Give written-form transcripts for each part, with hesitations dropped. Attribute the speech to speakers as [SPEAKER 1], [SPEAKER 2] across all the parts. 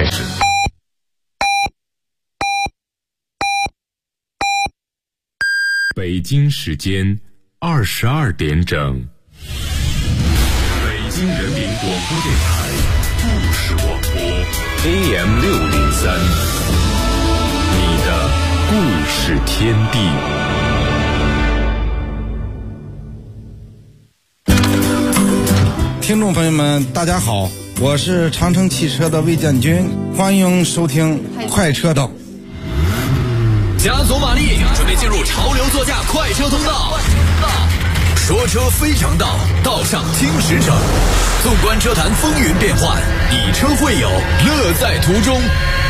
[SPEAKER 1] 始。北京时间22点整，北京人民广播电台故事广播 AM603，你的故事天地。
[SPEAKER 2] 听众朋友们大家好，我是长城汽车的魏建军，欢迎收听快车道。
[SPEAKER 3] 加足马力，准备进入潮流座驾快车通道。说车非常道，道上听实诚。纵观车坛风云变幻，以车会友，乐在途中。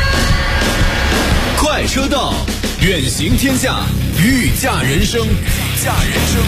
[SPEAKER 3] 快车道，远行天下，御驾人生，御驾人生。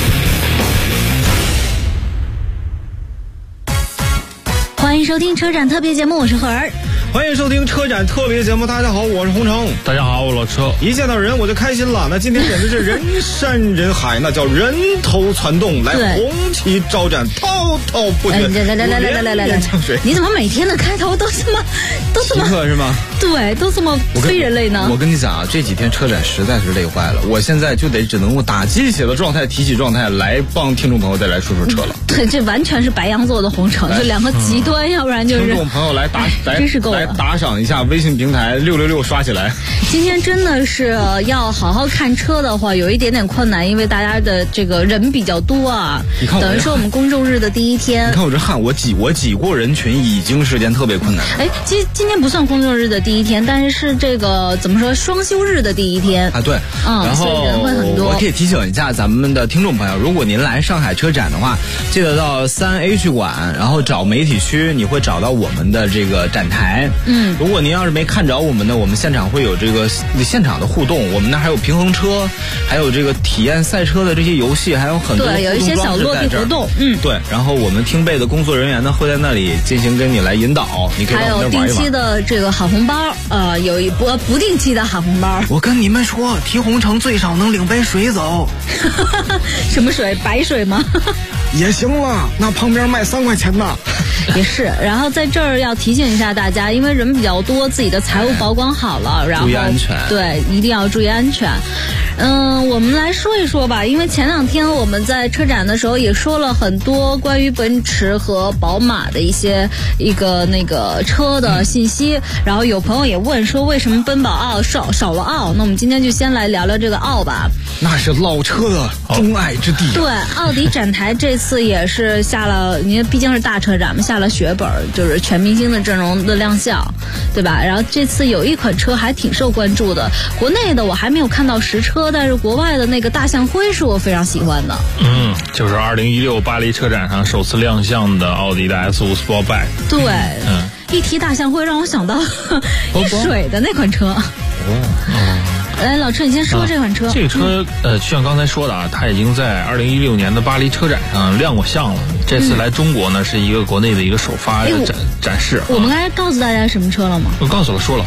[SPEAKER 4] 欢迎收听车展特别节目，我是何儿。
[SPEAKER 5] 欢迎收听车展特别节目，大家好，我是洪城。
[SPEAKER 6] 大家好，我老车。
[SPEAKER 5] 一见到人我就开心了，那今天简直是人山人海，那叫人头攒动，来红旗招展，滔滔不绝。
[SPEAKER 4] 来，你怎么每天的开头都这么
[SPEAKER 5] 奇特是吗？
[SPEAKER 4] 对，都这么非人类呢？
[SPEAKER 5] 我跟你讲啊，这几天车展实在是累坏了，我现在就只能用打鸡血的状态提起状态来帮听众朋友再来说说车了。
[SPEAKER 4] 对，这完全是白羊座的洪城，就两个极端，要不然就是
[SPEAKER 5] 听众朋友来
[SPEAKER 4] 真是够了。
[SPEAKER 5] 来打赏一下微信平台666刷起来。
[SPEAKER 4] 今天真的是要好好看车的话，有一点点困难，因为大家的这个人比较多啊。等于说我们公众日的第一天，
[SPEAKER 5] 你看我这汗，我挤过人群，已经是件特别困难。
[SPEAKER 4] 哎，今天不算公众日的第一天，但是是这个怎么说双休日的第一天
[SPEAKER 5] 啊？对，然后
[SPEAKER 4] 所以人会很多。
[SPEAKER 5] 我可以提醒一下咱们的听众朋友，如果您来上海车展的话，记得到3H 馆，然后找媒体区，你会找到我们的这个展台。如果您要是没看着我们呢，我们现场会有这个现场的互动，我们那还有平衡车，还有这个体验赛车的这些游戏，还有很多
[SPEAKER 4] 对，有一些小落地活动。
[SPEAKER 5] 对，然后我们听贝的工作人员呢会在那里进行跟你来引导，你可以
[SPEAKER 4] 还有定期的这个好红包，有一波不定期的好红包。
[SPEAKER 5] 我跟你们说，提红城最少能领杯水走。
[SPEAKER 4] 什么水？白水吗？
[SPEAKER 5] 也行了，那旁边卖3块钱呢。
[SPEAKER 4] 也是，然后在这儿要提醒一下大家，因为人比较多，自己的财务保管好了，然后
[SPEAKER 5] 注意安全。
[SPEAKER 4] 对，一定要注意安全。我们来说一说吧，因为前2天我们在车展的时候也说了很多关于奔驰和宝马的一个那个车的信息，然后有朋友也问说为什么奔宝奥少了奥，那我们今天就先来聊聊这个奥吧。
[SPEAKER 5] 那是老车的钟爱之地。
[SPEAKER 4] 对，奥迪展台这次也是下了，因为毕竟是大车展嘛，下了血本，就是全明星的阵容的亮相，对吧？然后这次有一款车还挺受关注的，国内的我还没有看到实车，但是国外的那个大象灰是我非常喜欢的。
[SPEAKER 6] 就是2016巴黎车展上首次亮相的奥迪的 S5 Sportback。
[SPEAKER 4] 对，一提大象灰让我想到一水的那款车。来，老车，你先说这款车。
[SPEAKER 6] 这个车，就像刚才说的啊，它已经在2016年的巴黎车展上亮过相了。这次来中国呢，是一个国内的一个首发展示。
[SPEAKER 4] 我们该告诉大家什么车了吗？
[SPEAKER 6] 我告诉了，说了。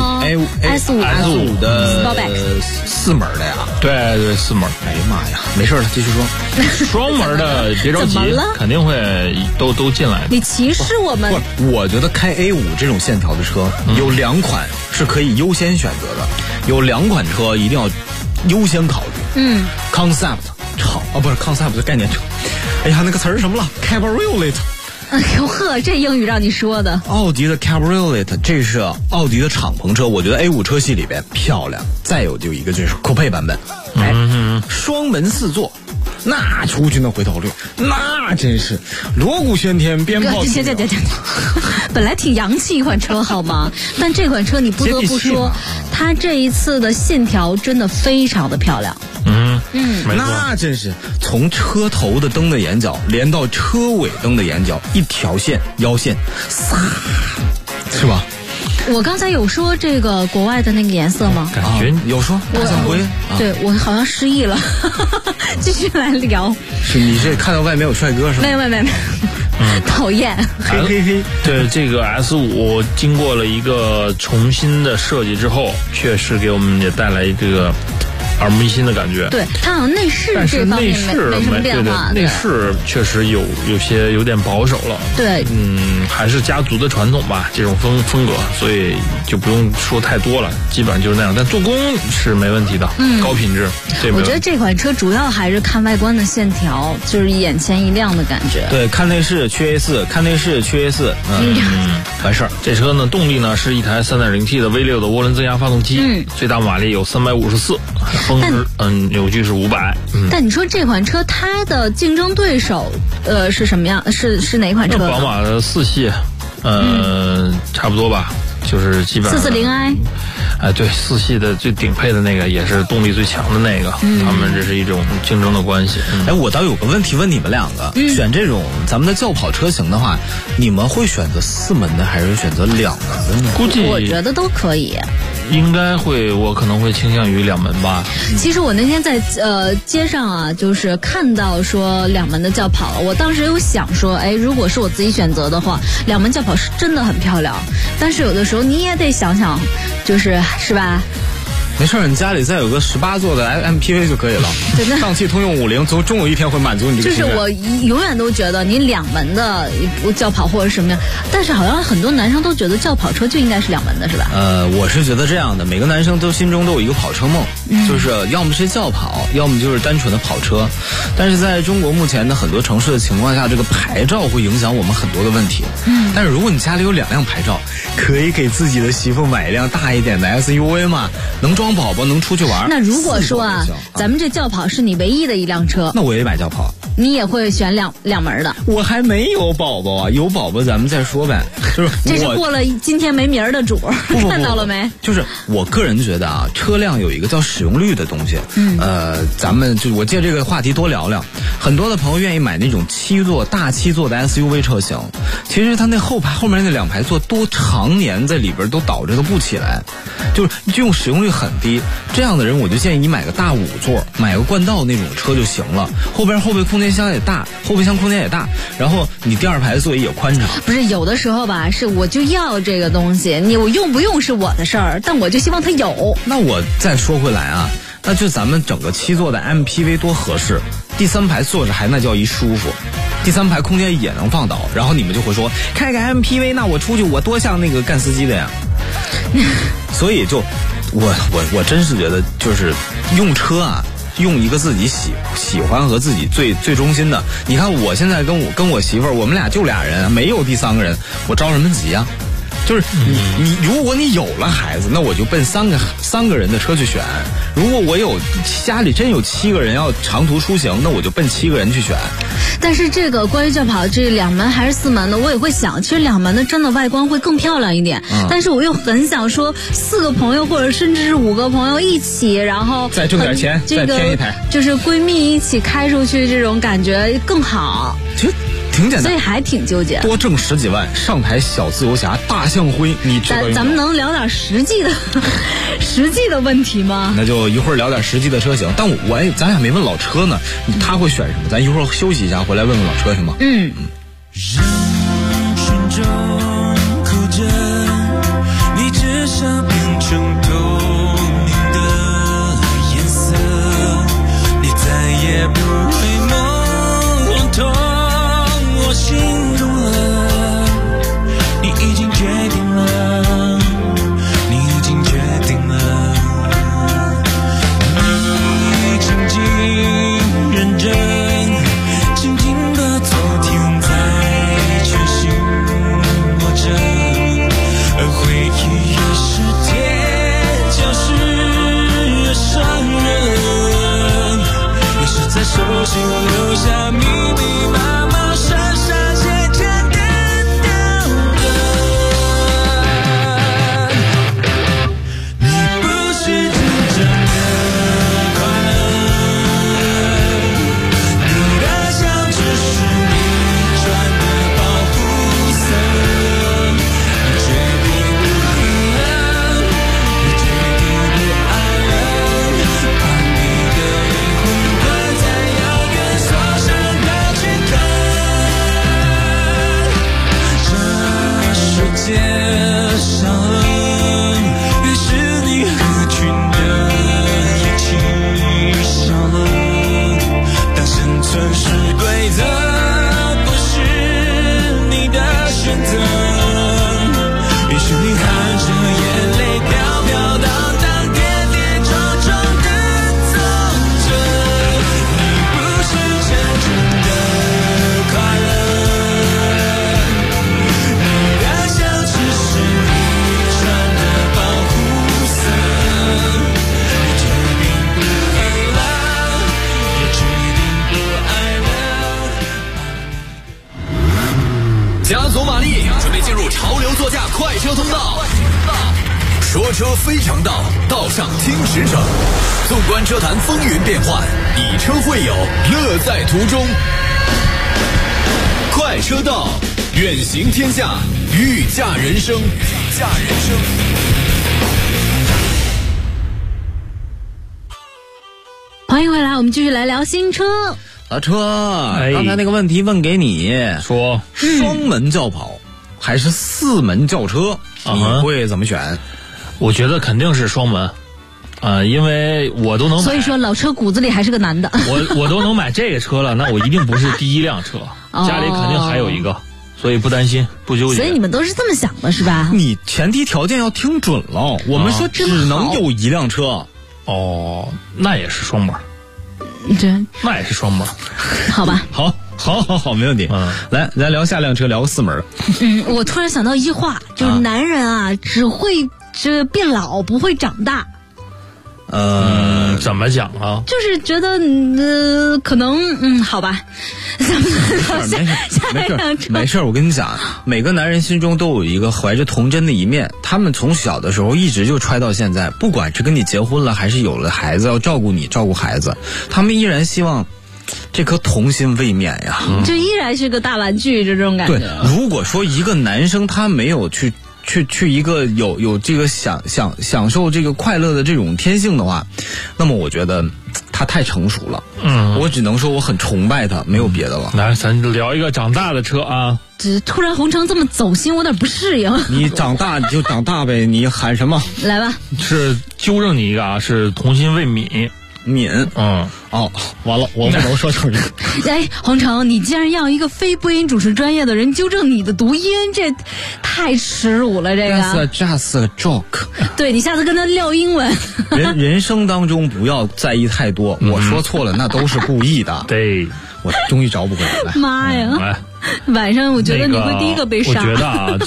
[SPEAKER 4] S5
[SPEAKER 5] 的
[SPEAKER 4] Sportback
[SPEAKER 5] 4门的呀。
[SPEAKER 6] 对，4门。
[SPEAKER 5] 哎呀妈呀，没事了，继续说。
[SPEAKER 6] 双门的别着急，肯定会都进来的。
[SPEAKER 4] 你歧视我们？
[SPEAKER 5] 不，我觉得开 A5 这种线条的车，有2款是可以优先选择的。有2款车一定要优先考虑。Concept 好啊，不是 Concept 的概念车。哎呀，那个词儿什么了 ？Cabriolet。
[SPEAKER 4] 哎呦呵，这英语让你说的。
[SPEAKER 5] 奥迪的 Cabriolet， 这是奥迪的敞篷车，我觉得 A5 车系里边漂亮。再有就一个就是酷配版本，双门4座。那出去那回头率，那真是锣鼓喧天，鞭炮。
[SPEAKER 4] 行，本来挺洋气一款车好吗？但这款车你不得不说，它这一次的线条真的非常的漂亮。
[SPEAKER 5] 那真是从车头的灯的眼角连到车尾灯的眼角，一条线腰线，是吧？
[SPEAKER 4] 我刚才有说这个国外的那个颜色吗？
[SPEAKER 6] 感觉
[SPEAKER 5] 有说大象灰。
[SPEAKER 4] 对，我好像失忆了。继续来聊。
[SPEAKER 5] 是你这看到外面有帅哥是吗？
[SPEAKER 4] 没。讨厌。
[SPEAKER 5] 嘿。
[SPEAKER 6] 对，这个 S5 经过了一个重新的设计之后，确实给我们也带来这个耳目一新的感觉。
[SPEAKER 4] 对，它好像内饰这方面没什么变化。
[SPEAKER 6] 内饰确实有点保守了。
[SPEAKER 4] 对，
[SPEAKER 6] 还是家族的传统吧，这种风格，所以就不用说太多了，基本上就是那样。但做工是没问题的，高品质。
[SPEAKER 4] 我觉得这款车主要还是看外观的线条，就是眼前一亮的感觉。
[SPEAKER 5] 对，看内饰去 A4， 看内饰去 A4， 完事儿。
[SPEAKER 6] 这车呢，动力呢是一台 3.0T 的 V6 的涡轮增压发动机，最大马力有354，峰值扭矩是500。
[SPEAKER 4] 但你说这款车它的竞争对手是什么样？是哪款车？
[SPEAKER 6] 宝马的4系，差不多吧。就是基本上
[SPEAKER 4] 440i，
[SPEAKER 6] 对，4系的最顶配的那个也是动力最强的那个，他们这是一种竞争的关系。
[SPEAKER 5] 我倒有个问题问你们两个，选这种咱们的轿跑车型的话，你们会选择4门的还是选择2门的呢？
[SPEAKER 6] 估计
[SPEAKER 4] 我觉得都可以。
[SPEAKER 6] 应该会，我可能会倾向于2门吧。
[SPEAKER 4] 其实我那天在街上啊，就是看到说2门的轿跑，我当时有想说，如果是我自己选择的话，2门轿跑是真的很漂亮。但是有的时候你也得想想，是吧？
[SPEAKER 5] 没事儿，你家里再有个18座的 MPV 就可以了。上汽通用50，总有一天会满足你这个心愿。
[SPEAKER 4] 就是我永远都觉得你2门的轿跑或者什么样，但是好像很多男生都觉得轿跑车就应该是2门的，是吧？
[SPEAKER 5] 我是觉得这样的，每个男生都心中都有一个跑车梦，就是要么是轿跑，要么就是单纯的跑车。但是在中国目前的很多城市的情况下，这个牌照会影响我们很多的问题。但是如果你家里有2辆牌照，可以给自己的媳妇买一辆大一点的 SUV 嘛，能装宝宝，能出去玩。
[SPEAKER 4] 那如果说咱们这轿跑是你唯一的一辆车，
[SPEAKER 5] 那我也买轿跑。
[SPEAKER 4] 你也会选两门的？
[SPEAKER 5] 我还没有宝宝啊，有宝宝咱们再说呗。就是
[SPEAKER 4] 这是过了今天没名儿的主，看到了没？
[SPEAKER 5] 就是我个人觉得啊，车辆有一个叫使用率的东西。咱们就我借这个话题多聊聊。很多的朋友愿意买那种大7座的 SUV 车型，其实它那后面那2排座都常年在里边都倒着都不起来，就是这种使用率很低。这样的人我就建议你买个大5座，买个冠道那种车就行了。后备空间箱也大，后备箱空间也大，然后你第2排座椅也宽敞。
[SPEAKER 4] 不是有的时候吧，是我就要这个东西，我用不用是我的事儿，但我就希望它有。
[SPEAKER 5] 那我再说回来啊，那就咱们整个7座的 MPV 多合适，第3排坐着还那叫一舒服，第3排空间也能放倒，然后你们就会说开个 MPV， 那我出去我多像那个干司机的呀。所以就我真是觉得就是用车啊，用一个自己喜欢和自己最忠心的。你看我现在跟我媳妇儿，我们俩就2人，没有第3个人，我着什么急啊？就是你如果你有了孩子，那我就奔3个人的车去选。如果我有家里真有7个人要长途出行，那我就奔7个人去选。
[SPEAKER 4] 但是这个关于轿跑这2门还是4门的，我也会想，其实2门的真的外观会更漂亮一点。但是我又很想说4个朋友或者甚至是5个朋友一起，然后
[SPEAKER 5] 再挣点钱，再添一台，
[SPEAKER 4] 就是闺蜜一起开出去，这种感觉更好。
[SPEAKER 5] 其实挺简单，
[SPEAKER 4] 所以还挺纠结。
[SPEAKER 5] 多挣10几万，上台小自由侠大象灰，你知道？
[SPEAKER 4] 咱们能聊点实际的问题吗？
[SPEAKER 5] 那就一会儿聊点实际的车型。但咱俩没问老车呢，他会选什么？咱一会儿休息一下，回来问问老车行吗？
[SPEAKER 7] 人群中哭着，你至少变成透明的颜色，你再也不会梦痛我心中了，你已经决定了，你已经决定了，你静静认真，静静的昨天在
[SPEAKER 3] 准备进入潮流座驾快车通道。说车非常道，道上听实诚。纵观车坛风云变幻，以车会友，乐在途中。快车道，远行天下，御驾人生。御驾人生。
[SPEAKER 4] 欢迎回来，我们继续来聊新车。
[SPEAKER 5] 老车，刚才那个问题问给你，
[SPEAKER 6] 说
[SPEAKER 5] 双门轿跑还是4门轿车，你会怎么选？
[SPEAKER 6] 我觉得肯定是双门，因为我都能买，
[SPEAKER 4] 所以说老车骨子里还是个男的。
[SPEAKER 6] 我都能买这个车了，那我一定不是第一辆车，家里肯定还有一个，所以不担心，不纠结。
[SPEAKER 4] 所以你们都是这么想的是吧？
[SPEAKER 5] 你前提条件要听准了，我们说只能有一辆车。
[SPEAKER 6] 哦，那也是双门。
[SPEAKER 4] 对，
[SPEAKER 6] 那也是双门。
[SPEAKER 4] 好吧。
[SPEAKER 5] 好，没问题。来，咱聊下辆车，聊个4门。
[SPEAKER 4] 我突然想到一句话，就是男人啊，只会变老，不会长大。
[SPEAKER 6] 怎么讲啊？
[SPEAKER 4] 就是觉得可能好吧。
[SPEAKER 5] 没事，我跟你讲，每个男人心中都有一个怀着童真的一面，他们从小的时候一直就揣到现在，不管是跟你结婚了，还是有了孩子要照顾你照顾孩子，他们依然希望这颗童心未泯呀。
[SPEAKER 4] 就依然是个大玩具这种感觉。
[SPEAKER 5] 对，如果说一个男生他没有去一个有这个享受这个快乐的这种天性的话，那么我觉得他太成熟了。我只能说我很崇拜他，没有别的了。
[SPEAKER 6] 来，咱聊一个长大的车啊。
[SPEAKER 4] 突然红成这么走心，我有点不适应。
[SPEAKER 5] 你长大你就长大呗，你喊什么？
[SPEAKER 4] 来吧。
[SPEAKER 6] 是纠正你一个啊，是童心未泯。
[SPEAKER 5] 完了，我不能说出一个。
[SPEAKER 4] 哎，洪城，你既然要一个非播音主持专业的人纠正你的读音，这太耻辱了。这个
[SPEAKER 5] just a joke。
[SPEAKER 4] 对，你下次跟他撂英文。
[SPEAKER 5] 人生当中不要在意太多，我说错了那都是故意的。
[SPEAKER 6] 对，
[SPEAKER 5] 我终于找不回来了。
[SPEAKER 4] 妈呀！晚上我觉得你会第一个被杀。
[SPEAKER 6] 我觉得啊，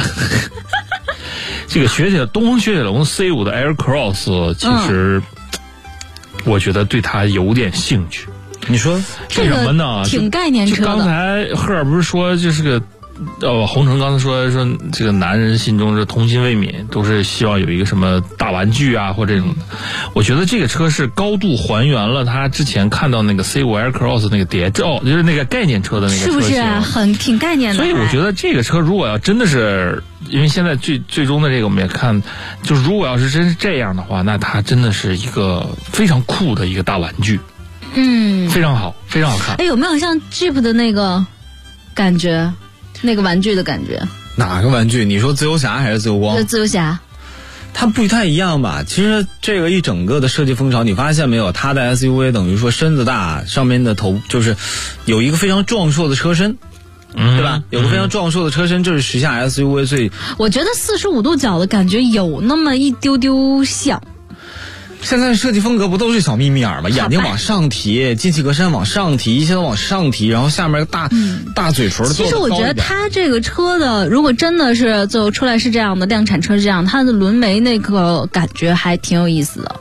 [SPEAKER 6] 这个东风雪铁龙 C5 的 Aircross 其实。我觉得对他有点兴趣，
[SPEAKER 5] 你说
[SPEAKER 6] 为什么呢？
[SPEAKER 4] 挺概念车的。
[SPEAKER 6] 刚才赫尔不是说就是个，洪城刚才说这个男人心中是童心未泯，都是希望有一个什么大玩具啊或这种的。我觉得这个车是高度还原了他之前看到那个 C5 Aircross 那个谍照，就是那个概念车的那个车型，
[SPEAKER 4] 是不是挺概念的？
[SPEAKER 6] 所以我觉得这个车如果要真的是。因为现在最终的这个我们也看，就是如果要是真是这样的话，那它真的是一个非常酷的一个大玩具，非常好，非常好看。
[SPEAKER 4] 哎，有没有像 Jeep 的那个感觉，那个玩具的感觉？
[SPEAKER 5] 哪个玩具？你说自由侠还是自由光？
[SPEAKER 4] 自由侠。
[SPEAKER 5] 它不太一样吧？其实这个一整个的设计风潮，你发现没有？它的 SUV 等于说身子大，上面的头就是有一个非常壮硕的车身。对吧？有个非常壮硕的车身，这是时下 SUV 最。我
[SPEAKER 4] 觉得45度角的感觉有那么一丢丢像。
[SPEAKER 5] 现在设计风格不都是小眯眯眼吗？眼睛往上提，进气格栅往上提，一切都往上提，然后下面大嘴唇。
[SPEAKER 4] 其实我觉得它这个车的，如果真的是最后出来是这样的量产车是这样，它的轮眉那个感觉还挺有意思的。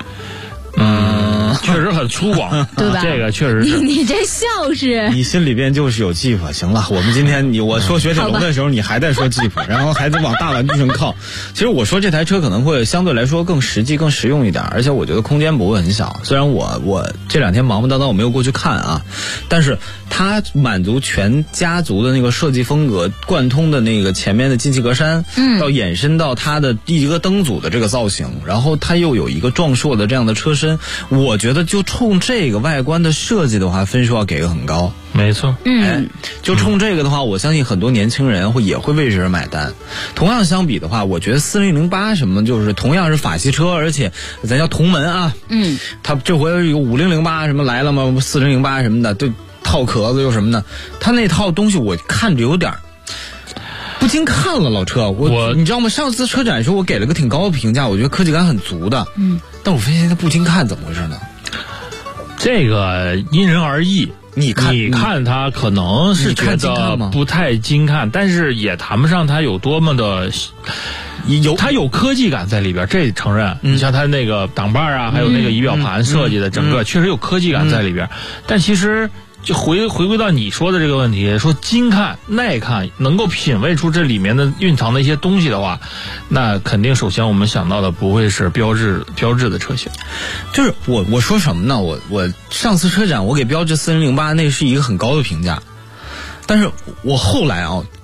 [SPEAKER 6] 确实很粗犷，
[SPEAKER 4] 对吧？
[SPEAKER 6] 这个确实是。
[SPEAKER 4] 你这笑是？
[SPEAKER 5] 你心里边就是有技术。行了，我们今天我说雪铁龙的时候，你还在说技术，然后还在往大玩具上靠。其实我说这台车可能会相对来说更实际、更实用一点，而且我觉得空间不会很小。虽然我这2天忙忙叨叨，我没有过去看啊，但是它满足全家族的那个设计风格，贯通的那个前面的进气格栅，到延伸到它的一个灯组的这个造型，然后它又有一个壮硕的这样的车身，我觉得就冲这个外观的设计的话，分数要给个很高。
[SPEAKER 6] 没错，
[SPEAKER 5] 就冲这个的话，我相信很多年轻人也会为这而买单。同样相比的话，我觉得4008什么就是同样是法系车，而且咱叫同门啊，它这回有5008什么来了吗？4008什么的，对，套壳子又什么的，它那套东西我看着有点不禁看了。老车，你知道吗？上次车展的时候我给了个挺高的评价，我觉得科技感很足的，但我发现它不禁看怎么回事呢？
[SPEAKER 6] 这个因人而异。你看它可能是觉得不太精看，但是也谈不上它有多么的它有科技感在里边，这承认。你像它那个挡把啊，还有那个仪表盘设计的整个确实有科技感在里边，但其实就回归到你说的这个问题，说精看耐看，能够品味出这里面的蕴藏的一些东西的话，那肯定首先我们想到的不会是标致的车型。
[SPEAKER 5] 就是我说什么呢？我上次车展我给标致4008那是一个很高的评价，但是我后来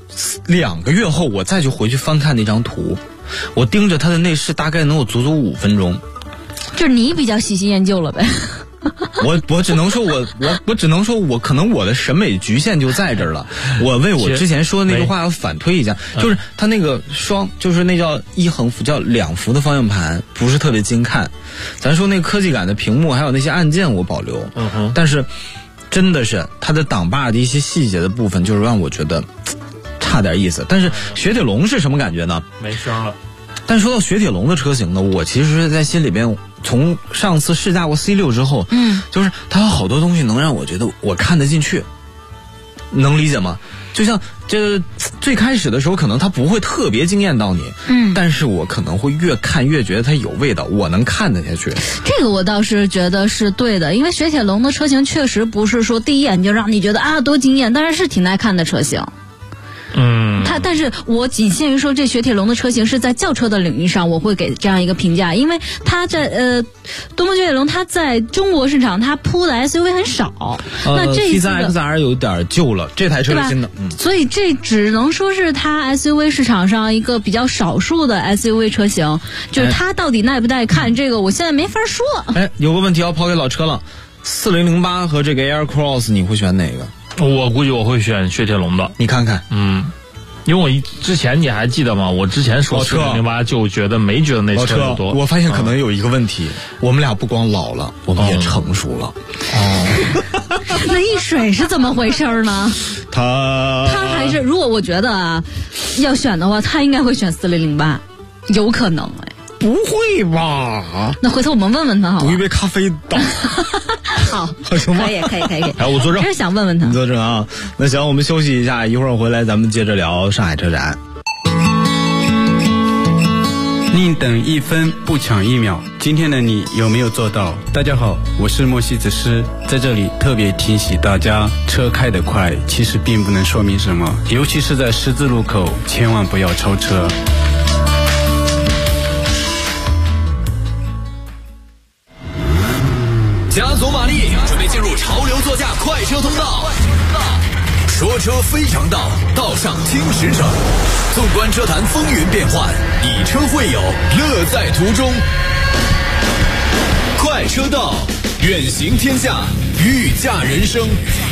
[SPEAKER 5] 2个月后我再去回去翻看那张图，我盯着它的内饰大概能有足足5分钟。
[SPEAKER 4] 就是你比较喜新厌旧了呗。
[SPEAKER 5] 我只能说我只能说我可能我的审美局限就在这儿了。我为我之前说的那个话要反推一下，就是它那个就是那叫1横幅叫2幅的方向盘不是特别精看，咱说那个科技感的屏幕还有那些按键我保留，但是真的是它的挡把的一些细节的部分就是让我觉得差点意思。但是雪铁龙是什么感觉呢？
[SPEAKER 6] 没声了。
[SPEAKER 5] 但说到雪铁龙的车型呢，我其实是在心里边从上次试驾过 C6 之后，就是它有好多东西能让我觉得我看得进去，能理解吗？就像这最开始的时候可能它不会特别惊艳到你，但是我可能会越看越觉得它有味道，我能看得下去。
[SPEAKER 4] 这个我倒是觉得是对的，因为雪铁龙的车型确实不是说第一眼就让你觉得啊多惊艳，但是挺耐看的车型。但是我仅限于说这雪铁龙的车型是在轿车的领域上，我会给这样一个评价，因为它在东风雪铁龙它在中国市场它铺的 SUV 很少，那这一次的
[SPEAKER 5] T3XR 有点旧了，这台车是新的，
[SPEAKER 4] 所以这只能说是它 SUV 市场上一个比较少数的 SUV 车型，就是它到底耐不耐看，这个我现在没法说。
[SPEAKER 5] 有个问题要抛给老车了，4008和这个 Air Cross 你会选哪个？
[SPEAKER 6] 我估计我会选雪铁龙的。
[SPEAKER 5] 你看看，
[SPEAKER 6] 因为我之前你还记得吗？我之前说4008就没觉得那车有多。
[SPEAKER 5] 我发现可能有一个问题，我们俩不光老了，我们也成熟了。
[SPEAKER 4] 那一水是怎么回事呢？他还是如果我觉得要选的话，他应该会选4008，有可能
[SPEAKER 5] 不会吧？
[SPEAKER 4] 那回头我们问问他好吧？
[SPEAKER 5] 读一杯咖啡倒。
[SPEAKER 4] 好，
[SPEAKER 5] 行吗？
[SPEAKER 4] 可以。
[SPEAKER 6] 我作证。
[SPEAKER 4] 真是想问问他。
[SPEAKER 5] 你作证啊？那行，我们休息一下，一会儿回来咱们接着聊上海车展。
[SPEAKER 8] 宁等1分不抢1秒，今天的你有没有做到？大家好，我是莫西子诗，在这里特别提醒大家，车开得快其实并不能说明什么，尤其是在十字路口，千万不要超车。
[SPEAKER 3] 加足马力，准备进入潮流座驾快车通道。说车非常道，道上听实诚。纵观车坛风云变幻，以车会友，乐在途中。快车道，远行天下，御驾人生。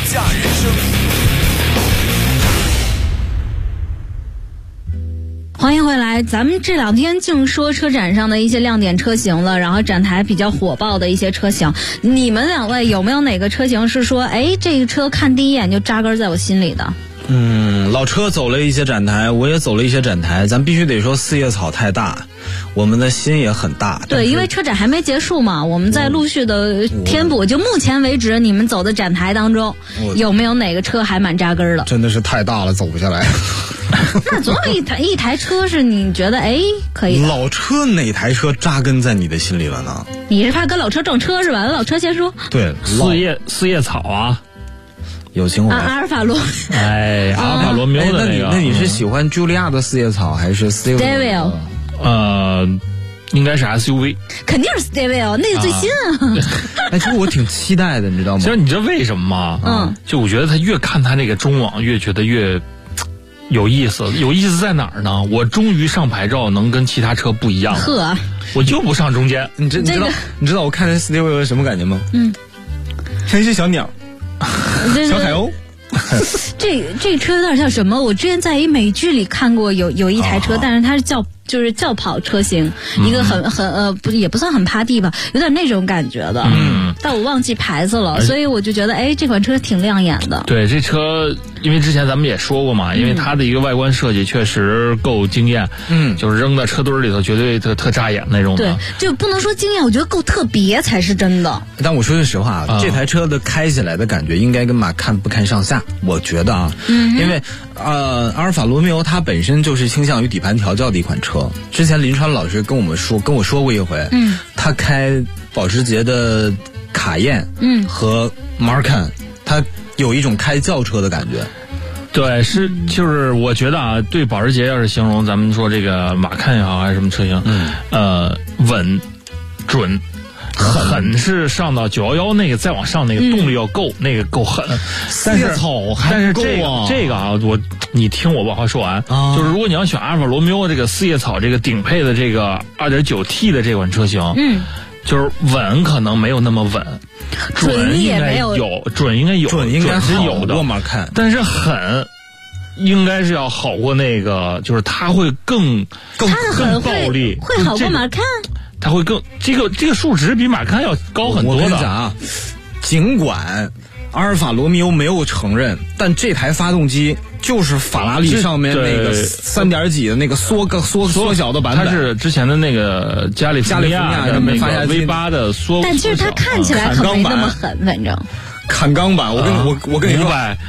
[SPEAKER 4] 欢迎回来，咱们这2天净说车展上的一些亮点车型了，然后展台比较火爆的一些车型，你们2位有没有哪个车型是说，这个车看第一眼就扎根在我心里的？
[SPEAKER 5] 老车走了一些展台，我也走了一些展台，咱必须得说四叶草太大，我们的心也很大。
[SPEAKER 4] 对，因为车展还没结束嘛，我们在陆续的填补。就目前为止，你们走的展台当中，有没有哪个车还蛮扎根的？
[SPEAKER 5] 真的是太大了，走不下来。
[SPEAKER 4] 那总有一台车是你觉得可以的。
[SPEAKER 5] 老车哪台车扎根在你的心里了呢？
[SPEAKER 4] 你是怕跟老车撞车是吧？老车先说。
[SPEAKER 5] 对，
[SPEAKER 6] 四叶草啊。
[SPEAKER 5] 有情怀。
[SPEAKER 4] 阿尔法罗，
[SPEAKER 6] 阿尔法罗密欧的那个。
[SPEAKER 5] 那你是喜欢茱莉亚的四叶草还是
[SPEAKER 4] Stevia？
[SPEAKER 6] 应该是 SUV。
[SPEAKER 4] 肯定是 Stevia， 那个最新啊。
[SPEAKER 5] 其实我挺期待的，你知道吗？
[SPEAKER 6] 其实你知道为什么吗？就我觉得他越看他那个中网，越觉得越有意思。有意思在哪儿呢？我终于上牌照能跟其他车不一样了。我就不上中间。
[SPEAKER 5] 你知道我看这 Stevia 什么感觉吗？像一只小鸟。小海鸥。
[SPEAKER 4] 这车有点像什么？我之前在一美剧里看过有一台车，但是它是就是轿跑车型，一个也不算很趴地吧，有点那种感觉的。但我忘记牌子了，所以我就觉得这款车挺亮眼的。
[SPEAKER 6] 对，这车因为之前咱们也说过嘛，因为它的一个外观设计确实够惊艳。就是扔在车堆里头绝对特扎眼那种的。
[SPEAKER 4] 对，就不能说惊艳，我觉得够特别才是真的。
[SPEAKER 5] 但我说句实话，这台车的开起来的感觉应该跟马看不看上下，我觉得啊，因为阿尔法罗密欧它本身就是倾向于底盘调教的一款车。之前林川老师跟我说过一回，他开保时捷的卡宴，和 Macan， 他有一种开轿车的感觉。
[SPEAKER 6] 对，就是我觉得啊，对保时捷要是形容，咱们说这个马看也好还是什么车型，稳、准。狠是上到911那个，再往上那个动力要够，那个够狠。
[SPEAKER 5] 四叶草还不够啊！
[SPEAKER 6] 这个啊，你听我把话说完，就是如果你要选阿尔法罗密欧这个四叶草这个顶配的这个 2.9T 的这款车型，就是稳可能没有那么稳，准应该有，准应该有，
[SPEAKER 5] 准应该
[SPEAKER 6] 是有的，但是狠。应该是要好过那个，就是它会更暴力，
[SPEAKER 4] 会好过马看。
[SPEAKER 6] 它会更这个数值比马看要高很多的。
[SPEAKER 5] 我跟你讲啊，尽管阿尔法罗密欧没有承认，但这台发动机就是法拉利上面那个3点几的那个缩小的版本。
[SPEAKER 6] 它是之前的那个加利福尼亚的那个 V8 的缩，
[SPEAKER 4] 但其实它看起来可没那么狠，反正。
[SPEAKER 5] 砍钢板，我跟你说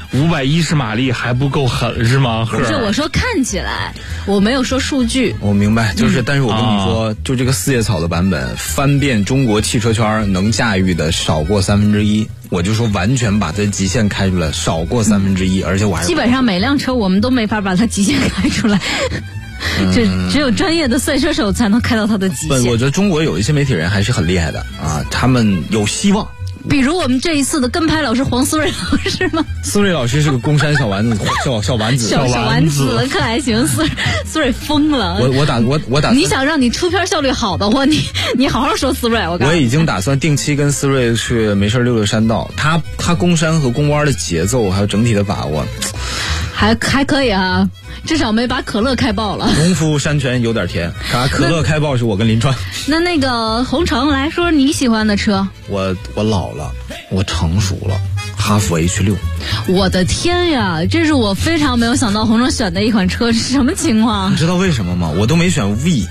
[SPEAKER 6] ，510马力还不够狠是吗？
[SPEAKER 4] 不是，我说看起来，我没有说数据。
[SPEAKER 5] 我明白，但是我跟你说，就这个四叶草的版本，翻遍中国汽车圈能驾驭的少过1/3，我就说完全把它极限开出来，少过1/3，而且我还
[SPEAKER 4] 基本上每辆车我们都没法把它极限开出来。只有专业的赛车手才能开到它的极限。
[SPEAKER 5] 我觉得中国有一些媒体人还是很厉害的啊，他们有希望。
[SPEAKER 4] 比如我们这一次的跟拍老师黄思睿老师吗？
[SPEAKER 5] 思睿老师是个公山小丸子，小丸子，
[SPEAKER 4] 可还行。思睿疯了。
[SPEAKER 5] 我打。
[SPEAKER 4] 你想让你出片效率好的话，你好好说思睿。我
[SPEAKER 5] 已经打算定期跟思睿去没事溜山道。他攻山和攻弯的节奏还有整体的把握，
[SPEAKER 4] 还可以啊。至少没把可乐开爆了。
[SPEAKER 5] 农夫山泉有点甜，可乐开爆是我跟林川。
[SPEAKER 4] 那个洪城来说你喜欢的车。
[SPEAKER 5] 我老了，我成熟了，哈弗 H6。
[SPEAKER 4] 我的天呀，这是我非常没有想到洪城选的一款车，是什么情况？
[SPEAKER 5] 你知道为什么吗？我都没选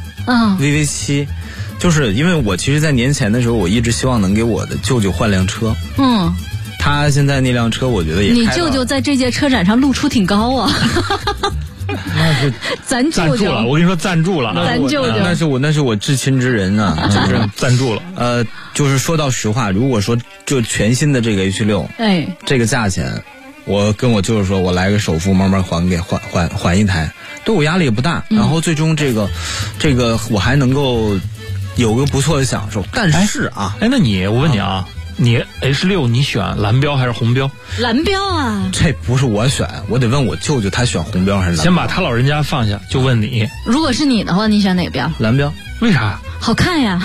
[SPEAKER 5] VV7，就是因为我其实在年前的时候，我一直希望能给我的舅舅换辆车。他现在那辆车我觉得也
[SPEAKER 4] 你舅舅在这届车展上露出挺高啊。
[SPEAKER 5] 那是
[SPEAKER 4] 咱舅舅
[SPEAKER 6] 了，我跟你说赞助了，
[SPEAKER 4] 咱舅舅
[SPEAKER 5] 那是我至亲之人啊，
[SPEAKER 6] 就是赞助了。
[SPEAKER 5] 就是说到实话，如果说就全新的这个 H6，这个价钱，我跟我舅舅说，我来个首付慢慢还一台，对我压力也不大。然后最终这个我还能够有个不错的享受。但是啊，
[SPEAKER 6] 那我问你啊。你 H6 你选蓝标还是红标？
[SPEAKER 4] 蓝标啊！
[SPEAKER 5] 这不是我选，我得问我舅舅他选红标还是蓝标。
[SPEAKER 6] 先把他老人家放下，就问你。
[SPEAKER 4] 如果是你的话，你选哪个标？
[SPEAKER 5] 蓝标。
[SPEAKER 6] 为啥？
[SPEAKER 4] 好看呀！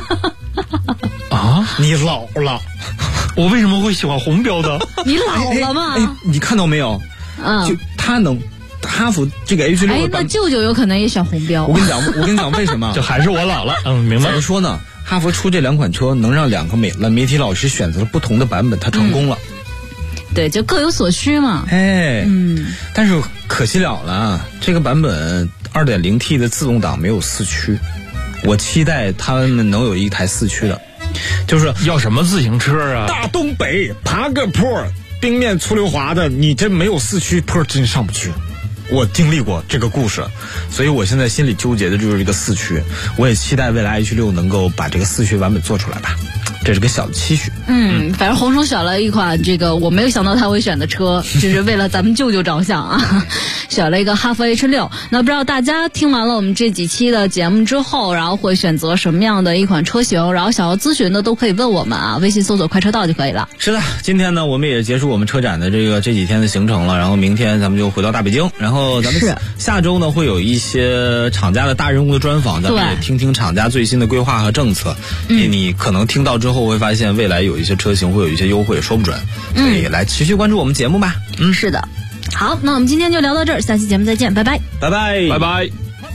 [SPEAKER 5] 啊，你老了。
[SPEAKER 6] 我为什么会喜欢红标的？
[SPEAKER 4] 你老了吗？
[SPEAKER 5] 你看到没有？就他能。哈弗这个 H6，
[SPEAKER 4] 那舅舅有可能也选红标。
[SPEAKER 5] 我跟你讲为什么？
[SPEAKER 6] 就还是我老了。明白。
[SPEAKER 5] 怎么说呢？哈弗出这两款车，能让两个媒体老师选择了不同的版本，他成功了。
[SPEAKER 4] 对，就各有所需嘛。
[SPEAKER 5] 但是可惜了，这个版本 2.0T 的自动挡没有4驱，我期待他们能有一台4驱的。就是
[SPEAKER 6] 要什么自行车啊？
[SPEAKER 5] 大东北爬个坡，冰面粗溜滑的，你这没有4驱，坡真上不去。我经历过这个故事，所以我现在心里纠结的就是这个4驱。我也期待未来 H6 能够把这个4驱版本做出来吧，这是个小的期许。
[SPEAKER 4] 反正洪城选了一款这个我没有想到他会选的车，就是为了咱们舅舅着想啊，选了一个哈弗 H6。那不知道大家听完了我们这几期的节目之后，然后会选择什么样的一款车型？然后想要咨询的都可以问我们啊，微信搜索快车道就可以了。
[SPEAKER 5] 是的，今天呢我们也结束我们车展的这几天的行程了，然后明天咱们就回到大北京，然后咱们下周呢会有一些厂家的大人物的专访，咱们也听听厂家最新的规划和政策。你可能听到之后会发现未来有一些车型会有一些优惠，说不准，所以来持续关注我们节目吧。
[SPEAKER 4] 是的。好，那我们今天就聊到这儿，下期节目再见，拜拜，
[SPEAKER 5] 拜拜，
[SPEAKER 6] 拜拜。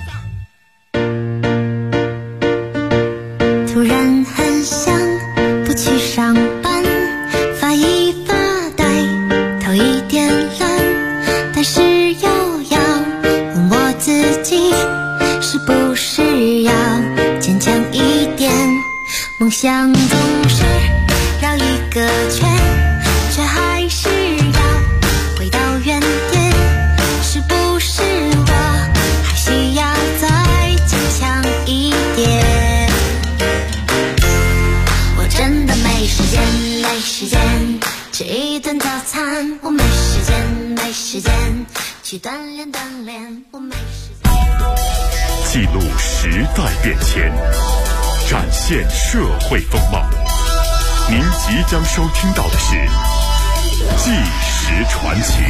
[SPEAKER 9] 突然很想不去上班，发一发呆，头一点蓝，但是又要问我自己，是不是要坚强一点？梦想总是绕一个圈，却还是要回到原点，是不是我还需要再坚强一点？我真的没时间吃一顿早餐， 去锻炼锻炼，我没时间。
[SPEAKER 1] 记录时代变迁，展现社会风貌。您即将收听到的是《纪实传奇》。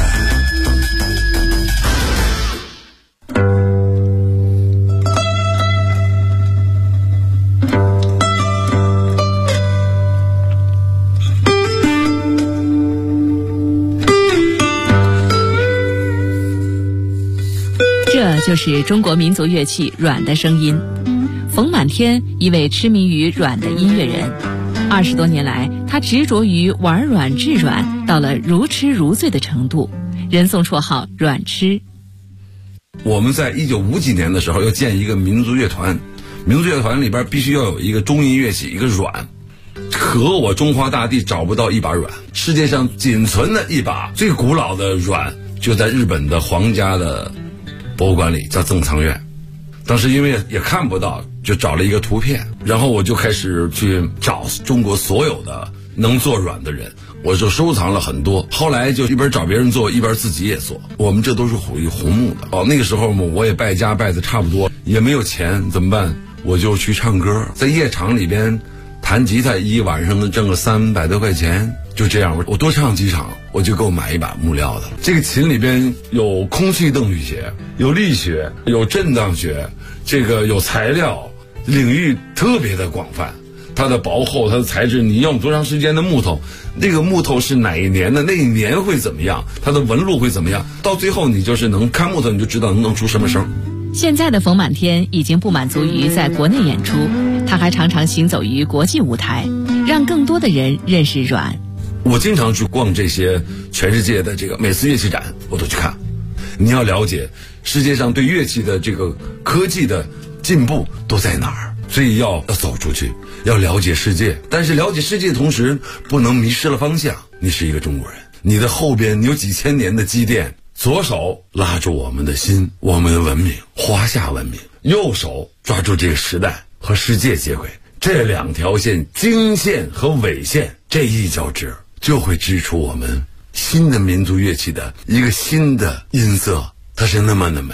[SPEAKER 10] 这就是中国民族乐器阮的声音。冯满天，一位痴迷于阮的音乐人，20多年来，他执着于玩阮制阮，到了如痴如醉的程度，人送绰号阮痴。
[SPEAKER 11] 我们在1950几年的时候要建一个民族乐团，民族乐团里边必须要有一个中音乐器，一个阮。可我中华大地找不到一把阮，世界上仅存的一把最古老的阮就在日本的皇家的博物馆里，叫赠藏院。当时因为也看不到，就找了一个图片，然后我就开始去找中国所有的能做阮的人，我就收藏了很多。后来就一边找别人做，一边自己也做。我们这都是属于红木的。那个时候我也败家败的差不多，也没有钱，怎么办？我就去唱歌，在夜场里边弹吉他，一晚上能挣个300多块钱。就这样，我多唱几场，我就够买一把木料的。这个琴里边有空气动力学，有力学，有震荡学，这个有材料，领域特别的广泛。它的薄厚，它的材质，你用多长时间的木头，那个木头是哪一年的，那一年会怎么样，它的纹路会怎么样，到最后你就是能看木头，你就知道能出什么声。
[SPEAKER 10] 现在的冯满天已经不满足于在国内演出，他还常常行走于国际舞台，让更多的人认识阮。
[SPEAKER 11] 我经常去逛这些全世界的这个每次乐器展，我都去看。你要了解世界上对乐器的这个科技的进步都在哪儿，所以要走出去，要了解世界。但是了解世界的同时，不能迷失了方向。你是一个中国人，你的后边有几千年的积淀，左手拉住我们的心，我们的文明，华夏文明；右手抓住这个时代和世界接轨。这两条线，经线和纬线，这一交织，就会织出我们新的民族乐器的一个新的音色，它是那么的美。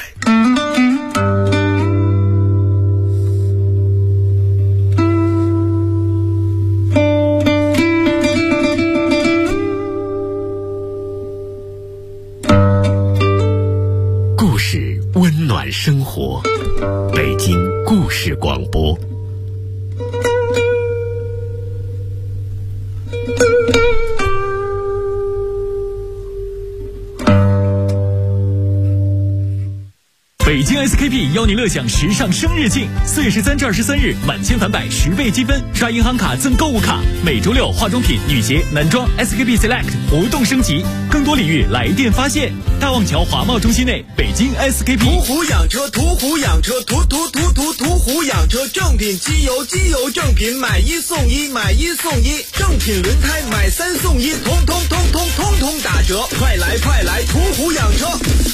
[SPEAKER 1] 故事温暖生活，北京故事广播。
[SPEAKER 3] 北京 SKP 邀您乐享时尚生日庆，4月13至23日，满千返百10倍积分，刷银行卡赠购物卡。每周六化妆品、女鞋、男装 SKP Select 活动升级，更多礼遇来电发现。大望桥华贸中心内，北京 SKP。
[SPEAKER 12] 途虎养车，途虎养车，途虎养车，正品机油，机油正品，买1送1，买1送1，正品轮胎买3送1，通通打折，快来，途虎养车。